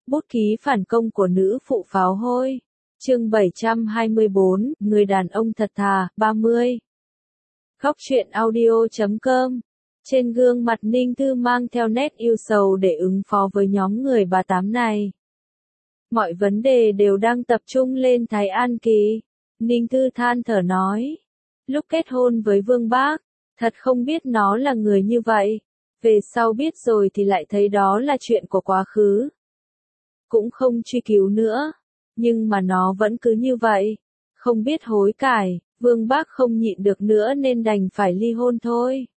Bút ký phản công của nữ phụ pháo hôi. Chương 724, người đàn ông thật thà, 30. Góc truyện audio.com. Trên gương mặt Ninh Thư mang theo nét yêu sầu để ứng phó với nhóm người bà tám này. Mọi vấn đề đều đang tập trung lên Thái An Kỳ. Ninh Thư than thở nói. Lúc kết hôn với Vương Bác, thật không biết nó là người như vậy. Về sau biết rồi thì lại thấy đó là chuyện của quá khứ. Cũng không truy cứu nữa. Nhưng mà nó vẫn cứ như vậy. Không biết hối cải, Vương Bác không nhịn được nữa nên đành phải ly hôn thôi.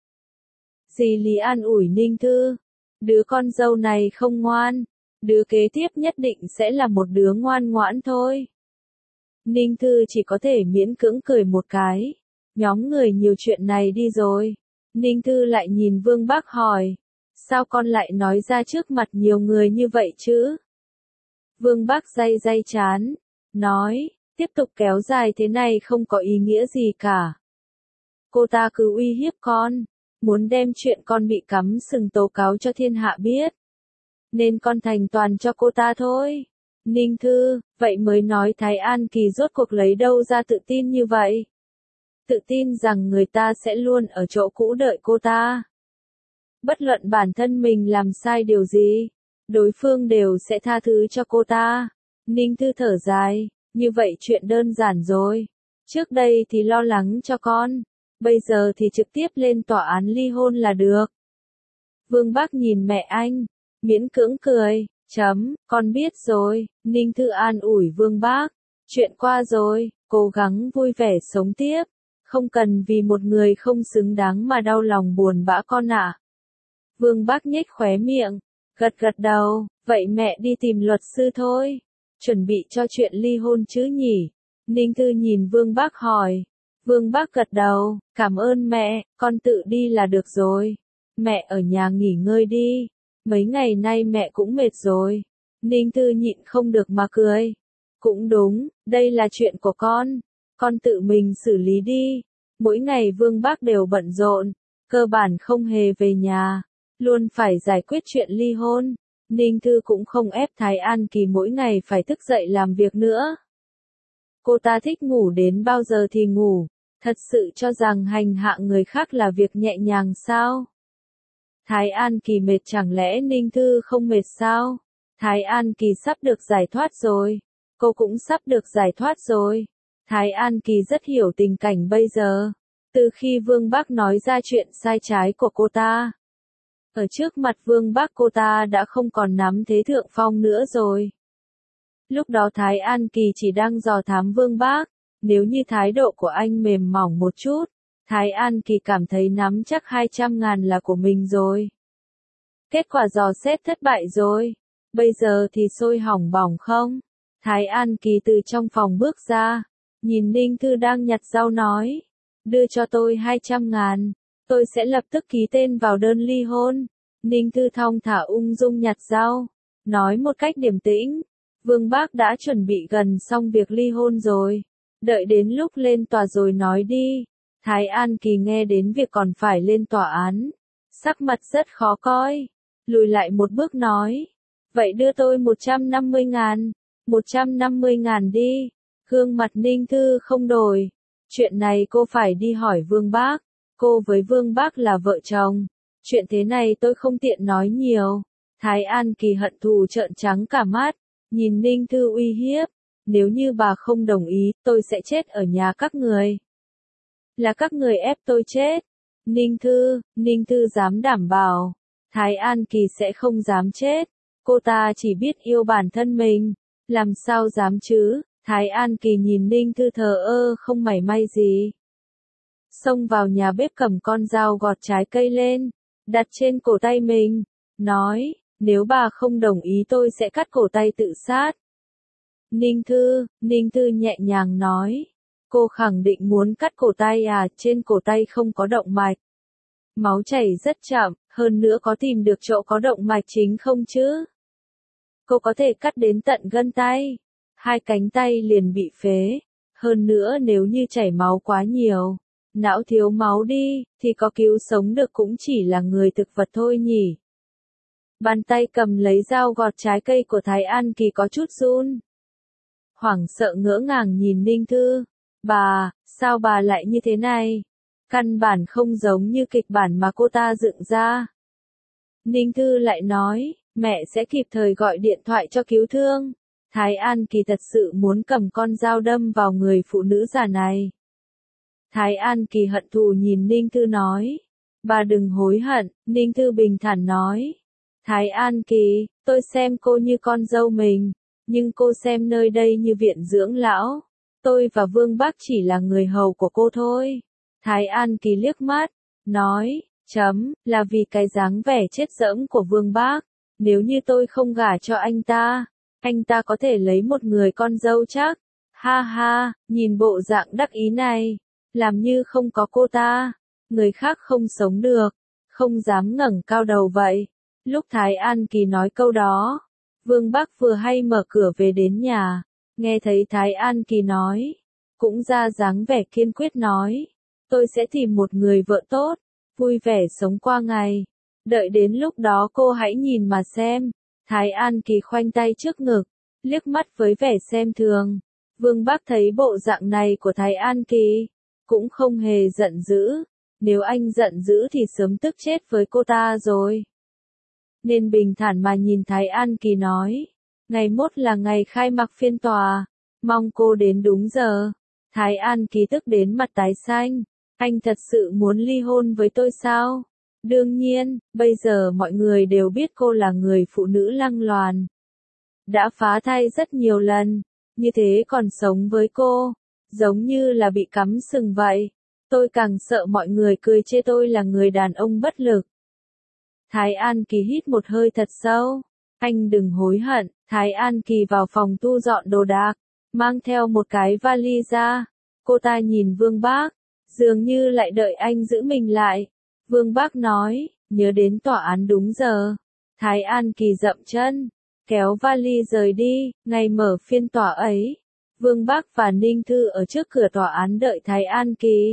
Dì Lý an ủi Ninh Thư. Đứa con dâu này không ngoan. Đứa kế tiếp nhất định sẽ là một đứa ngoan ngoãn thôi. Ninh Thư chỉ có thể miễn cưỡng cười một cái. Nhóm người nhiều chuyện này đi rồi. Ninh Thư lại nhìn Vương Bác hỏi. Sao con lại nói ra trước mặt nhiều người như vậy chứ? Vương Bác day chán. Nói, tiếp tục kéo dài thế này không có ý nghĩa gì cả. Cô ta cứ uy hiếp con. Muốn đem chuyện con bị cắm sừng tố cáo cho thiên hạ biết. Nên con thành toàn cho cô ta thôi. Ninh Thư, vậy mới nói Thái An Kỳ rốt cuộc lấy đâu ra tự tin như vậy? Tự tin rằng người ta sẽ luôn ở chỗ cũ đợi cô ta. Bất luận bản thân mình làm sai điều gì, đối phương đều sẽ tha thứ cho cô ta. Ninh Thư thở dài, như vậy chuyện đơn giản rồi. Trước đây thì lo lắng cho con, bây giờ thì trực tiếp lên tòa án ly hôn là được. Vương Bác nhìn mẹ anh, miễn cưỡng cười, con biết rồi. Ninh Thư an ủi Vương Bác, chuyện qua rồi, cố gắng vui vẻ sống tiếp, không cần vì một người không xứng đáng mà đau lòng buồn bã con ạ. Vương Bác nhếch khóe miệng, gật đầu, vậy mẹ đi tìm luật sư thôi, chuẩn bị cho chuyện ly hôn chứ nhỉ? Ninh Thư nhìn Vương Bác hỏi. Vương Bác gật đầu, cảm ơn mẹ, con tự đi là được rồi. Mẹ ở nhà nghỉ ngơi đi, mấy ngày nay mẹ cũng mệt rồi. Ninh Thư nhịn không được mà cười. Cũng đúng, đây là chuyện của con tự mình xử lý đi. Mỗi ngày Vương Bác đều bận rộn, cơ bản không hề về nhà, luôn phải giải quyết chuyện ly hôn. Ninh Thư cũng không ép Thái An Kỳ mỗi ngày phải thức dậy làm việc nữa. Cô ta thích ngủ đến bao giờ thì ngủ, thật sự cho rằng hành hạ người khác là việc nhẹ nhàng sao? Thái An Kỳ mệt chẳng lẽ Ninh Thư không mệt sao? Thái An Kỳ sắp được giải thoát rồi, cô cũng sắp được giải thoát rồi. Thái An Kỳ rất hiểu tình cảnh bây giờ. Từ khi Vương Bác nói ra chuyện sai trái của cô ta, ở trước mặt Vương Bác cô ta đã không còn nắm thế thượng phong nữa rồi. Lúc đó Thái An Kỳ chỉ đang dò thám Vương Bác, nếu như thái độ của anh mềm mỏng một chút, Thái An Kỳ cảm thấy nắm chắc 200.000 là của mình rồi. Kết quả dò xét thất bại rồi, bây giờ thì sôi hỏng bỏng không? Thái An Kỳ từ trong phòng bước ra, nhìn Ninh Thư đang nhặt rau nói, đưa cho tôi 200.000, tôi sẽ lập tức ký tên vào đơn ly hôn. Ninh Thư thong thả ung dung nhặt rau, nói một cách điềm tĩnh, Vương Bác đã chuẩn bị gần xong việc ly hôn rồi, đợi đến lúc lên tòa rồi nói đi. Thái An Kỳ nghe đến việc còn phải lên tòa án, sắc mặt rất khó coi, lùi lại một bước nói, vậy đưa tôi 150.000, 150.000 đi. Gương mặt Ninh Thư không đổi, chuyện này cô phải đi hỏi Vương Bác, cô với Vương Bác là vợ chồng, chuyện thế này tôi không tiện nói nhiều. Thái An Kỳ hận thù trợn trắng cả mắt, nhìn Ninh Thư uy hiếp, nếu như bà không đồng ý, tôi sẽ chết ở nhà các người. Là các người ép tôi chết. Ninh Thư dám đảm bảo, Thái An Kỳ sẽ không dám chết, cô ta chỉ biết yêu bản thân mình, làm sao dám chứ? Thái An Kỳ nhìn Ninh Thư thờ ơ không mảy may gì. Xông vào nhà bếp cầm con dao gọt trái cây lên, đặt trên cổ tay mình, nói, nếu bà không đồng ý tôi sẽ cắt cổ tay tự sát. Ninh Thư nhẹ nhàng nói, cô khẳng định muốn cắt cổ tay à? Trên cổ tay không có động mạch, máu chảy rất chậm, hơn nữa có tìm được chỗ có động mạch chính không chứ? Cô có thể cắt đến tận gân tay, 2 cánh tay liền bị phế, hơn nữa nếu như chảy máu quá nhiều, não thiếu máu đi, thì có cứu sống được cũng chỉ là người thực vật thôi nhỉ. Bàn tay cầm lấy dao gọt trái cây của Thái An Kỳ có chút run. Hoảng sợ ngỡ ngàng nhìn Ninh Thư. Bà, sao bà lại như thế này? Căn bản không giống như kịch bản mà cô ta dựng ra. Ninh Thư lại nói, mẹ sẽ kịp thời gọi điện thoại cho cứu thương. Thái An Kỳ thật sự muốn cầm con dao đâm vào người phụ nữ già này. Thái An Kỳ hận thù nhìn Ninh Thư nói. Bà đừng hối hận, Ninh Thư bình thản nói. Thái An Kỳ, tôi xem cô như con dâu mình, nhưng cô xem nơi đây như viện dưỡng lão. Tôi và Vương Bác chỉ là người hầu của cô thôi. Thái An Kỳ liếc mắt, nói, là vì cái dáng vẻ chết dẫm của Vương Bác. Nếu như tôi không gả cho anh ta có thể lấy một người con dâu chắc. Ha ha, nhìn bộ dạng đắc ý này, làm như không có cô ta, người khác không sống được, không dám ngẩng cao đầu vậy. Lúc Thái An Kỳ nói câu đó, Vương Bác vừa hay mở cửa về đến nhà, nghe thấy Thái An Kỳ nói, cũng ra dáng vẻ kiên quyết nói, tôi sẽ tìm một người vợ tốt, vui vẻ sống qua ngày. Đợi đến lúc đó cô hãy nhìn mà xem. Thái An Kỳ khoanh tay trước ngực, liếc mắt với vẻ xem thường. Vương Bác thấy bộ dạng này của Thái An Kỳ, cũng không hề giận dữ. Nếu anh giận dữ thì sớm tức chết với cô ta rồi. Nên bình thản mà nhìn Thái An Kỳ nói, ngày mốt là ngày khai mạc phiên tòa, mong cô đến đúng giờ. Thái An Kỳ tức đến mặt tái xanh, anh thật sự muốn ly hôn với tôi sao? Đương nhiên, bây giờ mọi người đều biết cô là người phụ nữ lăng loàn. Đã phá thai rất nhiều lần, như thế còn sống với cô, giống như là bị cắm sừng vậy. Tôi càng sợ mọi người cười chê tôi là người đàn ông bất lực. Thái An Kỳ hít một hơi thật sâu. Anh đừng hối hận. Thái An Kỳ vào phòng thu dọn đồ đạc, mang theo một cái vali ra. Cô ta nhìn Vương Bác, dường như lại đợi anh giữ mình lại. Vương Bác nói, nhớ đến tòa án đúng giờ. Thái An Kỳ dậm chân, kéo vali rời đi. Ngày mở phiên tòa ấy, Vương Bác và Ninh Thư ở trước cửa tòa án đợi Thái An Kỳ.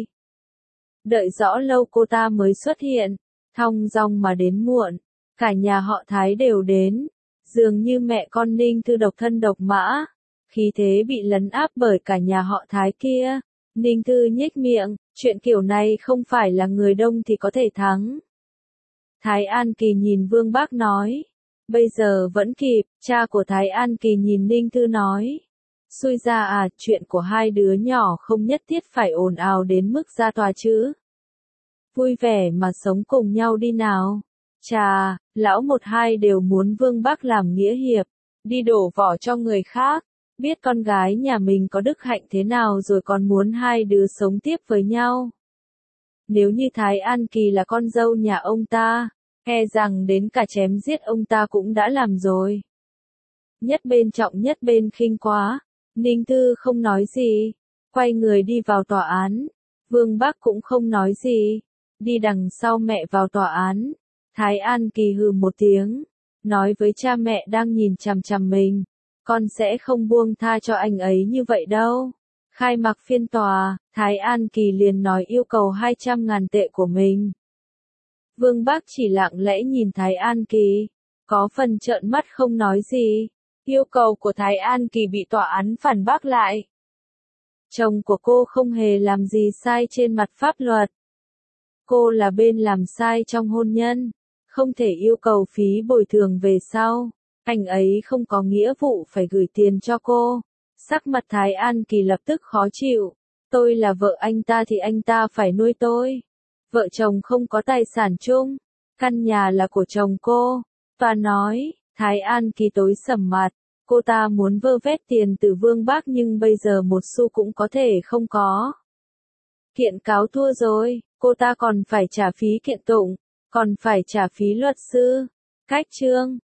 Đợi rõ lâu cô ta mới xuất hiện, thong dong mà đến muộn. Cả nhà họ Thái đều đến, dường như mẹ con Ninh Thư độc thân độc mã, khí thế bị lấn áp bởi cả nhà họ Thái kia. Ninh Thư nhếch miệng, chuyện kiểu này không phải là người đông thì có thể thắng. Thái An Kỳ nhìn Vương Bác nói, bây giờ vẫn kịp. Cha của Thái An Kỳ nhìn Ninh Thư nói, xui ra à, chuyện của hai đứa nhỏ không nhất thiết phải ồn ào đến mức ra tòa chứ. Vui vẻ mà sống cùng nhau đi nào. Chà, lão một hai đều muốn Vương Bác làm nghĩa hiệp, đi đổ vỏ cho người khác. Biết con gái nhà mình có đức hạnh thế nào rồi còn muốn hai đứa sống tiếp với nhau. Nếu như Thái An Kỳ là con dâu nhà ông ta, e rằng đến cả chém giết ông ta cũng đã làm rồi. Nhất bên trọng nhất bên khinh quá. Ninh Thư không nói gì, quay người đi vào tòa án. Vương Bác cũng không nói gì, đi đằng sau mẹ vào tòa án. Thái An Kỳ hừ một tiếng, nói với cha mẹ đang nhìn chằm chằm mình, con sẽ không buông tha cho anh ấy như vậy đâu. Khai mạc phiên tòa, Thái An Kỳ liền nói yêu cầu 200.000 tệ của mình. Vương Bác chỉ lặng lẽ nhìn Thái An Kỳ, có phần trợn mắt không nói gì. Yêu cầu của Thái An Kỳ bị tòa án phản bác lại. Chồng của cô không hề làm gì sai trên mặt pháp luật. Cô là bên làm sai trong hôn nhân, không thể yêu cầu phí bồi thường về sau. Anh ấy không có nghĩa vụ phải gửi tiền cho cô. Sắc mặt Thái An Kỳ lập tức khó chịu. Tôi là vợ anh ta thì anh ta phải nuôi tôi. Vợ chồng không có tài sản chung. Căn nhà là của chồng cô. Tòa nói. Thái An Kỳ tối sầm mặt. Cô ta muốn vơ vét tiền từ Vương Bác nhưng bây giờ một xu cũng có thể không có. Kiện cáo thua rồi, cô ta còn phải trả phí kiện tụng, còn phải trả phí luật sư. Cách chương